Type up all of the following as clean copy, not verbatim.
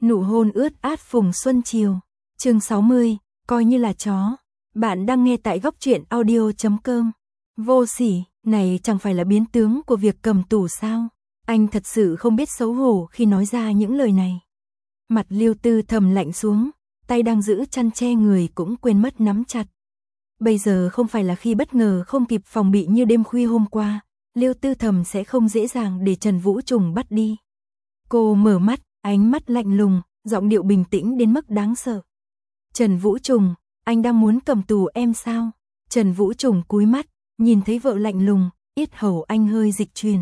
Nụ hôn ướt át phùng xuân chiều. Chương 60, coi như là chó. Bạn đang nghe tại góc truyện audio.com. Vô sỉ, này chẳng phải là biến tướng của việc cầm tù sao? Anh thật sự không biết xấu hổ khi nói ra những lời này. Mặt Liêu Tư Thầm lạnh xuống, tay đang giữ chăn che người cũng quên mất nắm chặt. Bây giờ không phải là khi bất ngờ không kịp phòng bị như đêm khuya hôm qua, Liêu Tư Thầm sẽ không dễ dàng để Trần Vũ Trùng bắt đi. Cô mở mắt, ánh mắt lạnh lùng, giọng điệu bình tĩnh đến mức đáng sợ. Trần Vũ Trùng, anh đang muốn cầm tù em sao? Trần Vũ Trùng cúi mắt, nhìn thấy vợ lạnh lùng, yết hầu anh hơi dịch chuyển.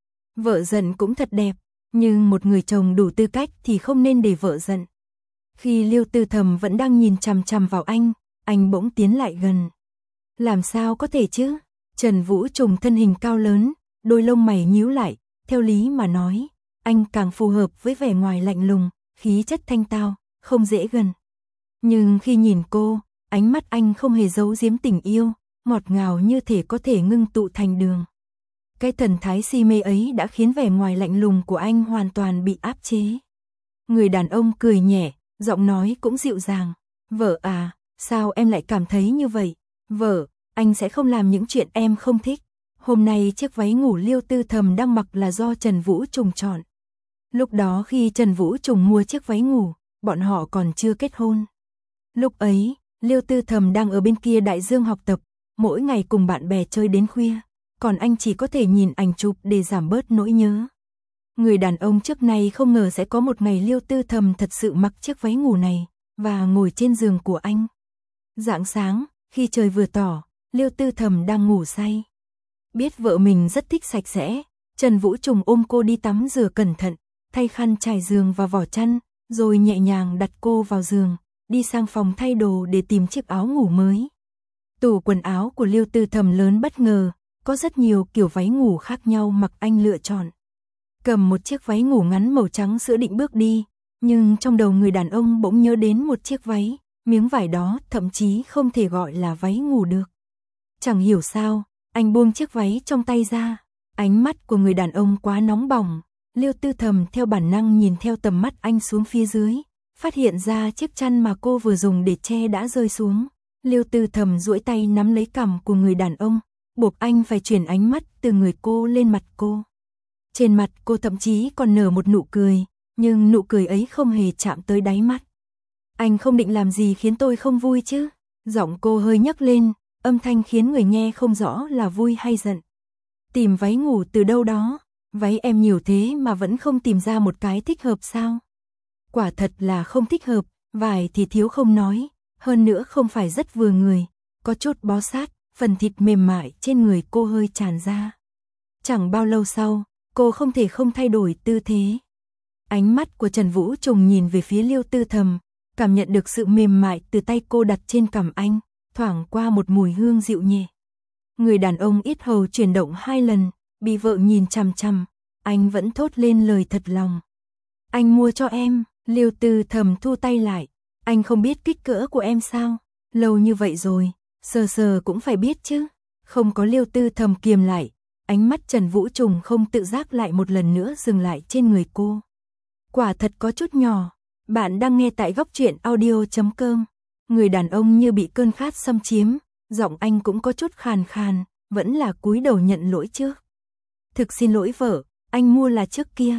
Vợ giận cũng thật đẹp, nhưng một người chồng đủ tư cách thì không nên để vợ giận. Khi Liêu Tư Thầm vẫn đang nhìn chằm chằm vào anh bỗng tiến lại gần. Làm sao có thể chứ? Trần Vũ Trùng thân hình cao lớn, đôi lông mày nhíu lại, theo lý mà nói, anh càng phù hợp với vẻ ngoài lạnh lùng, khí chất thanh tao, không dễ gần. Nhưng khi nhìn cô, ánh mắt anh không hề giấu giếm tình yêu, ngọt ngào như thể có thể ngưng tụ thành đường. Cái thần thái si mê ấy đã khiến vẻ ngoài lạnh lùng của anh hoàn toàn bị áp chế. Người đàn ông cười nhẹ, giọng nói cũng dịu dàng. Vợ à, sao em lại cảm thấy như vậy? Vợ, anh sẽ không làm những chuyện em không thích. Hôm nay chiếc váy ngủ Liêu Tư Thầm đang mặc là do Trần Vũ Trùng chọn. Lúc đó khi Trần Vũ Trùng mua chiếc váy ngủ, bọn họ còn chưa kết hôn. Lúc ấy, Liêu Tư Thầm đang ở bên kia đại dương học tập, mỗi ngày cùng bạn bè chơi đến khuya, còn anh chỉ có thể nhìn ảnh chụp để giảm bớt nỗi nhớ. Người đàn ông trước này không ngờ sẽ có một ngày Liêu Tư Thầm thật sự mặc chiếc váy ngủ này, và ngồi trên giường của anh. Rạng sáng, khi trời vừa tỏ, Liêu Tư Thầm đang ngủ say. Biết vợ mình rất thích sạch sẽ, Trần Vũ Trùng ôm cô đi tắm rửa cẩn thận, thay khăn trải giường và vỏ chăn, rồi nhẹ nhàng đặt cô vào giường, đi sang phòng thay đồ để tìm chiếc áo ngủ mới. Tủ quần áo của Liêu Tư Thầm lớn bất ngờ, có rất nhiều kiểu váy ngủ khác nhau mặc anh lựa chọn. Cầm một chiếc váy ngủ ngắn màu trắng sữa định bước đi, nhưng trong đầu người đàn ông bỗng nhớ đến một chiếc váy, miếng vải đó thậm chí không thể gọi là váy ngủ được. Chẳng hiểu sao, anh buông chiếc váy trong tay ra, ánh mắt của người đàn ông quá nóng bỏng. Liêu Tư Thầm theo bản năng nhìn theo tầm mắt anh xuống phía dưới, phát hiện ra chiếc chăn mà cô vừa dùng để che đã rơi xuống. Liêu Tư Thầm duỗi tay nắm lấy cằm của người đàn ông, buộc anh phải chuyển ánh mắt từ người cô lên mặt cô. Trên mặt cô thậm chí còn nở một nụ cười, nhưng nụ cười ấy không hề chạm tới đáy mắt. Anh không định làm gì khiến tôi không vui chứ? Giọng cô hơi nhấc lên, âm thanh khiến người nghe không rõ là vui hay giận. Tìm váy ngủ từ đâu đó? Váy em nhiều thế mà vẫn không tìm ra một cái thích hợp sao? Quả thật là không thích hợp, vải thì thiếu không nói, hơn nữa không phải rất vừa người, có chút bó sát, phần thịt mềm mại trên người cô hơi tràn ra. Chẳng bao lâu sau, cô không thể không thay đổi tư thế. Ánh mắt của Trần Vũ Trùng nhìn về phía Liêu Tư Thầm, cảm nhận được sự mềm mại từ tay cô đặt trên cằm anh, thoảng qua một mùi hương dịu nhẹ. Người đàn ông yết hầu chuyển động 2 lần, bị vợ nhìn chằm chằm, anh vẫn thốt lên lời thật lòng. Anh mua cho em. Liêu Tư Thầm thu tay lại. Anh không biết kích cỡ của em sao? Lâu như vậy rồi, sờ sờ cũng phải biết chứ. Không có Liêu Tư Thầm kiềm lại, ánh mắt Trần Vũ Trùng không tự giác lại một lần nữa dừng lại trên người cô. Quả thật có chút nhỏ. Bạn đang nghe tại góc truyện audio.com. Người đàn ông như bị cơn khát xâm chiếm, giọng anh cũng có chút khàn khàn, vẫn là cúi đầu nhận lỗi trước. Thực xin lỗi vợ, anh mua là trước kia.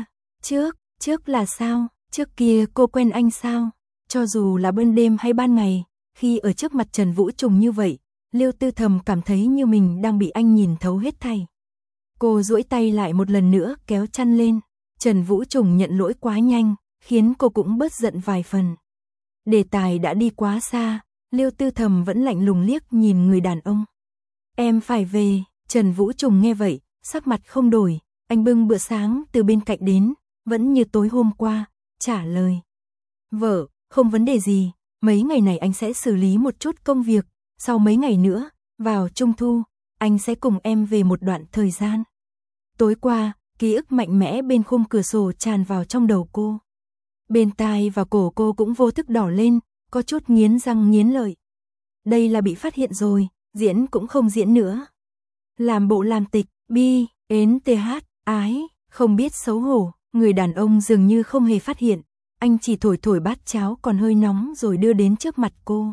Trước là sao? Trước kia cô quen anh sao? Cho dù là ban đêm hay ban ngày, khi ở trước mặt Trần Vũ Trùng như vậy, Liêu Tư Thầm cảm thấy như mình đang bị anh nhìn thấu hết thảy. Cô duỗi tay lại một lần nữa kéo chăn lên. Trần Vũ Trùng nhận lỗi quá nhanh, khiến cô cũng bớt giận vài phần. Đề tài đã đi quá xa, Liêu Tư Thầm vẫn lạnh lùng liếc nhìn người đàn ông. Em phải về. Trần Vũ Trùng nghe vậy, sắc mặt không đổi, anh bưng bữa sáng từ bên cạnh đến, vẫn như tối hôm qua, trả lời. Vợ, không vấn đề gì, mấy ngày này anh sẽ xử lý một chút công việc, sau mấy ngày nữa, vào Trung Thu, anh sẽ cùng em về một đoạn thời gian. Tối qua, ký ức mạnh mẽ bên khung cửa sổ tràn vào trong đầu cô. Bên tai và cổ cô cũng vô thức đỏ lên, có chút nghiến răng nghiến lợi. Đây là bị phát hiện rồi, diễn cũng không diễn nữa. Làm bộ làm tịch, bi, ến th, ái, không biết xấu hổ, người đàn ông dường như không hề phát hiện. anh chỉ thổi thổi bát cháo còn hơi nóng rồi đưa đến trước mặt cô.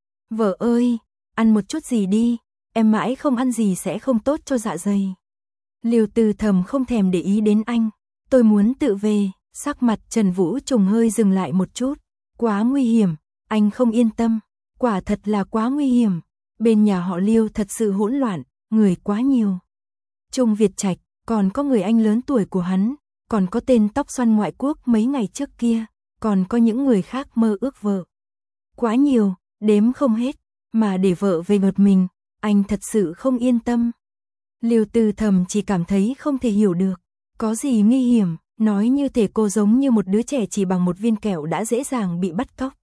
Vợ ơi, ăn một chút gì đi, em mãi không ăn gì sẽ không tốt cho dạ dày. Liêu Tư Thầm không thèm để ý đến anh, tôi muốn tự về, sắc mặt Trần Vũ Trùng hơi dừng lại một chút, quá nguy hiểm, anh không yên tâm, quả thật là quá nguy hiểm, bên nhà họ Liêu thật sự hỗn loạn, người quá nhiều. Trung Việt Trạch, còn có người anh lớn tuổi của hắn, còn có tên tóc xoăn ngoại quốc mấy ngày trước kia, còn có những người khác mơ ước vợ. Quá nhiều, đếm không hết, mà để vợ về một mình, anh thật sự không yên tâm. Liêu Tư Thầm chỉ cảm thấy không thể hiểu được, có gì nguy hiểm, nói như thể cô giống như một đứa trẻ chỉ bằng một viên kẹo đã dễ dàng bị bắt cóc.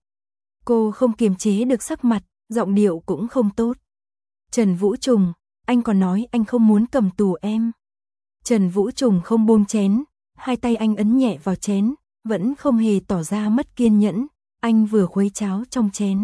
Cô không kiềm chế được sắc mặt, giọng điệu cũng không tốt. Trần Vũ Trùng, anh còn nói anh không muốn cầm tù em. Trần Vũ Trùng không buông chén, hai tay anh ấn nhẹ vào chén, vẫn không hề tỏ ra mất kiên nhẫn, anh vừa khuấy cháo trong chén.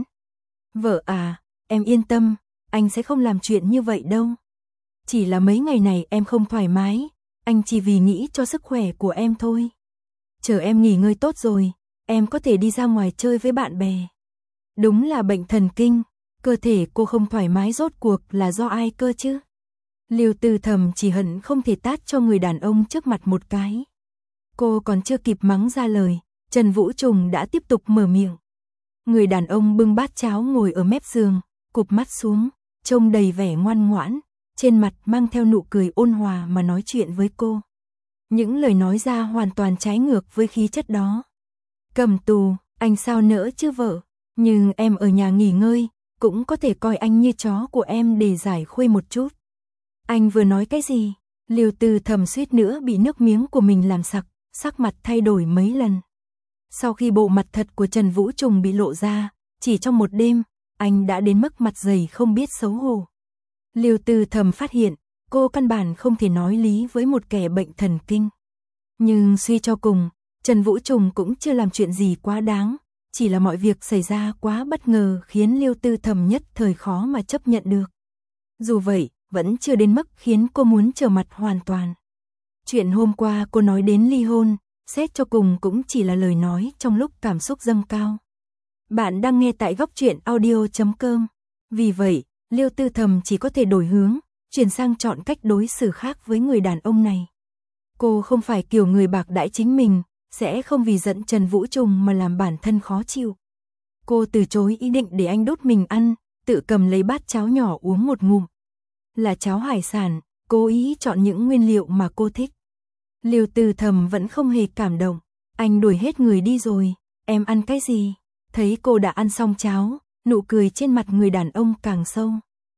Vợ à, em yên tâm, anh sẽ không làm chuyện như vậy đâu. Chỉ là mấy ngày này em không thoải mái, anh chỉ vì nghĩ cho sức khỏe của em thôi. Chờ em nghỉ ngơi tốt rồi, em có thể đi ra ngoài chơi với bạn bè. Đúng là bệnh thần kinh, cơ thể cô không thoải mái rốt cuộc là do ai cơ chứ? Liêu Tư Thầm chỉ hận không thể tát cho người đàn ông trước mặt một cái. Cô còn chưa kịp mắng ra lời, Trần Vũ Trùng đã tiếp tục mở miệng. Người đàn ông bưng bát cháo ngồi ở mép giường, cụp mắt xuống, trông đầy vẻ ngoan ngoãn, trên mặt mang theo nụ cười ôn hòa mà nói chuyện với cô. Những lời nói ra hoàn toàn trái ngược với khí chất đó. Cầm tù, anh sao nỡ chứ vợ, nhưng em ở nhà nghỉ ngơi, cũng có thể coi anh như chó của em để giải khuây một chút. Anh vừa nói cái gì? Liêu Tư Thầm suýt nữa bị nước miếng của mình làm sặc, sắc mặt thay đổi mấy lần. Sau khi bộ mặt thật của Trần Vũ Trùng bị lộ ra, chỉ trong một đêm, anh đã đến mức mặt dày không biết xấu hổ. Liêu Tư Thầm phát hiện, cô căn bản không thể nói lý với một kẻ bệnh thần kinh. Nhưng suy cho cùng, Trần Vũ Trùng cũng chưa làm chuyện gì quá đáng, chỉ là mọi việc xảy ra quá bất ngờ khiến Liêu Tư Thầm nhất thời khó mà chấp nhận được. Dù vậy, vẫn chưa đến mức khiến cô muốn trở mặt hoàn toàn. Chuyện hôm qua cô nói đến ly hôn, xét cho cùng cũng chỉ là lời nói trong lúc cảm xúc dâng cao. Bạn đang nghe tại góc truyện audio.com. Vì vậy, Liêu Tư Thầm chỉ có thể đổi hướng, chuyển sang chọn cách đối xử khác với người đàn ông này. Cô không phải kiểu người bạc đãi chính mình, sẽ không vì giận Trần Vũ Trùng mà làm bản thân khó chịu. Cô từ chối ý định để anh đốt mình ăn, tự cầm lấy bát cháo nhỏ uống một ngụm. Là cháo hải sản, cố ý chọn những nguyên liệu mà cô thích. Liêu Tư Thầm vẫn không hề cảm động, anh đuổi hết người đi rồi, em ăn cái gì? Thấy cô đã ăn xong cháo, nụ cười trên mặt người đàn ông càng sâu.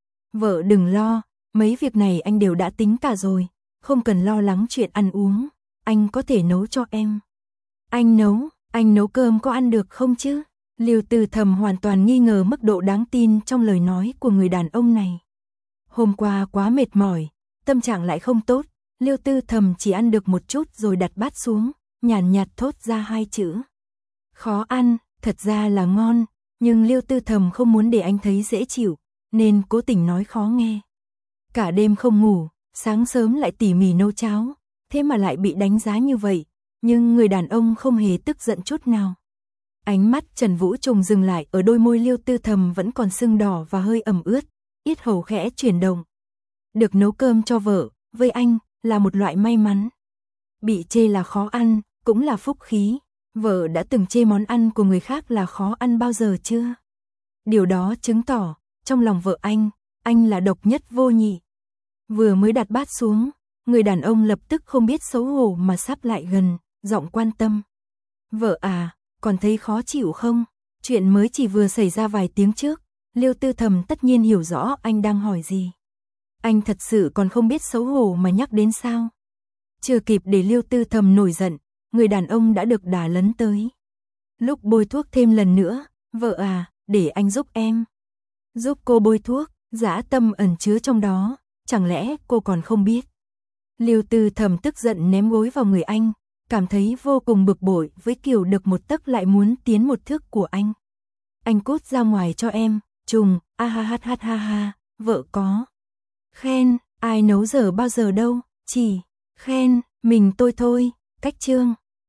Vợ đừng lo, mấy việc này anh đều đã tính cả rồi, không cần lo lắng chuyện ăn uống, anh có thể nấu cho em. Anh nấu cơm có ăn được không chứ? Liêu Tư Thầm hoàn toàn nghi ngờ mức độ đáng tin trong lời nói của người đàn ông này. Hôm qua quá mệt mỏi, tâm trạng lại không tốt, Liêu Tư Thầm chỉ ăn được một chút rồi đặt bát xuống, nhàn nhạt thốt ra hai chữ. Khó ăn, thật ra là ngon, nhưng Liêu Tư Thầm không muốn để anh thấy dễ chịu, nên cố tình nói khó nghe. Cả đêm không ngủ, sáng sớm lại tỉ mỉ nấu cháo, thế mà lại bị đánh giá như vậy, nhưng người đàn ông không hề tức giận chút nào. Ánh mắt Trần Vũ Trùng dừng lại ở đôi môi Liêu Tư Thầm vẫn còn sưng đỏ và hơi ẩm ướt, yết hầu khẽ chuyển động. Được nấu cơm cho vợ, với anh, là một loại may mắn. Bị chê là khó ăn, cũng là phúc khí. Vợ đã từng chê món ăn của người khác là khó ăn bao giờ chưa? Điều đó chứng tỏ, trong lòng vợ anh là độc nhất vô nhị. Vừa mới đặt bát xuống, người đàn ông lập tức không biết xấu hổ mà sắp lại gần, giọng quan tâm. Vợ à, còn thấy khó chịu không? Chuyện mới chỉ vừa xảy ra vài tiếng trước, Liêu Tư Thầm tất nhiên hiểu rõ anh đang hỏi gì. Anh thật sự còn không biết xấu hổ mà nhắc đến sao? Chưa kịp để Liêu Tư Thầm nổi giận, người đàn ông đã được đả lấn tới. Lúc bôi thuốc thêm lần nữa, vợ à, để anh giúp em. Giúp cô bôi thuốc, dã tâm ẩn chứa trong đó, chẳng lẽ cô còn không biết? Liêu Tư Thầm tức giận ném gối vào người anh, cảm thấy vô cùng bực bội với kiểu được một tấc lại muốn tiến một thước của anh. Anh cút ra ngoài cho em, Trùng, a ha ha ha ha ha, vợ có. Khen, ai nấu dở bao giờ đâu, chỉ khen, mình tôi thôi, cách chương.